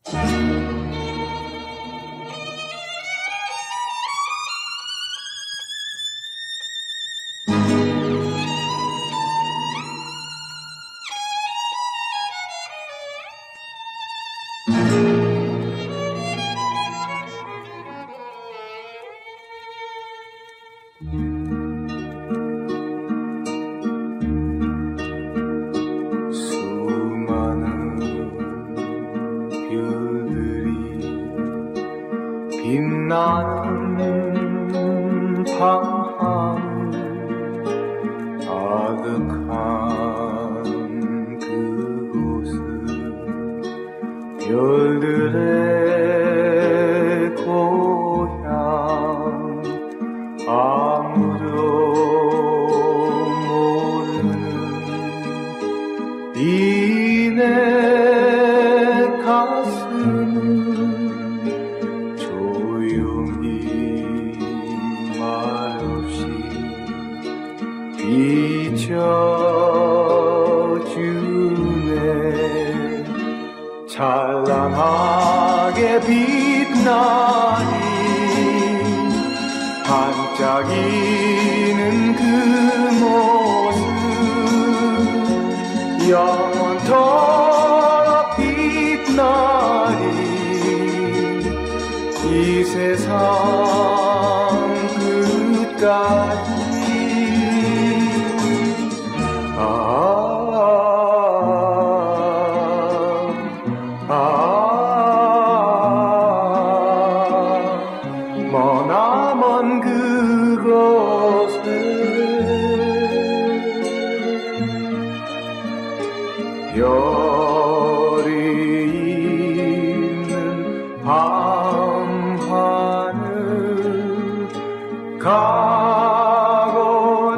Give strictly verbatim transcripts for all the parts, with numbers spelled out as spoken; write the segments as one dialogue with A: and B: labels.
A: 수많은 별들이 빛나는 밤하늘 아득한 그곳은 별들의 고향 아무도 모르는 이 내 가슴은 조용히 말없이 비춰주네. 찬란하게 빛나니 반짝이는 그 모습 영원토록 빛나리. 이 세상 끝까지. 아, 아, 머나먼 그곳에 별이 있는 밤하늘 가고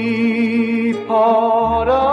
A: 싶어라.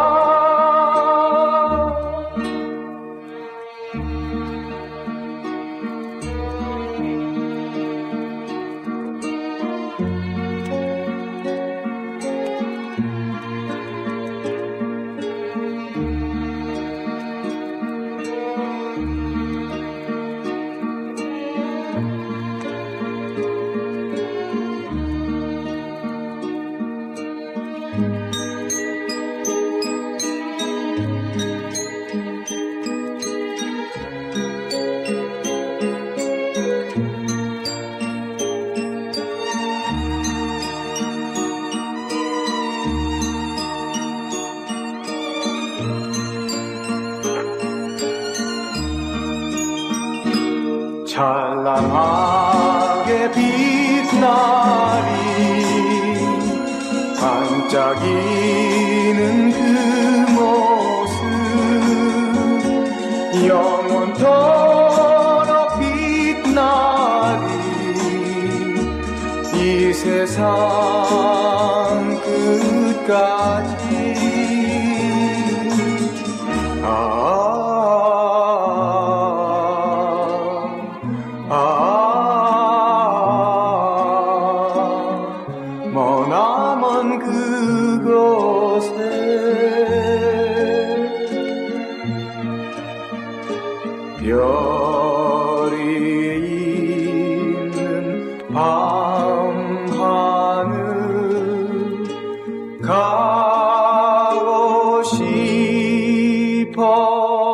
A: 찬란하게 빛나리 반짝이는 그 모습 영원토록 빛나리. 이 세상 끝까지. 아, 머나먼 그곳에 별이 있는 밤하늘 가고 싶어.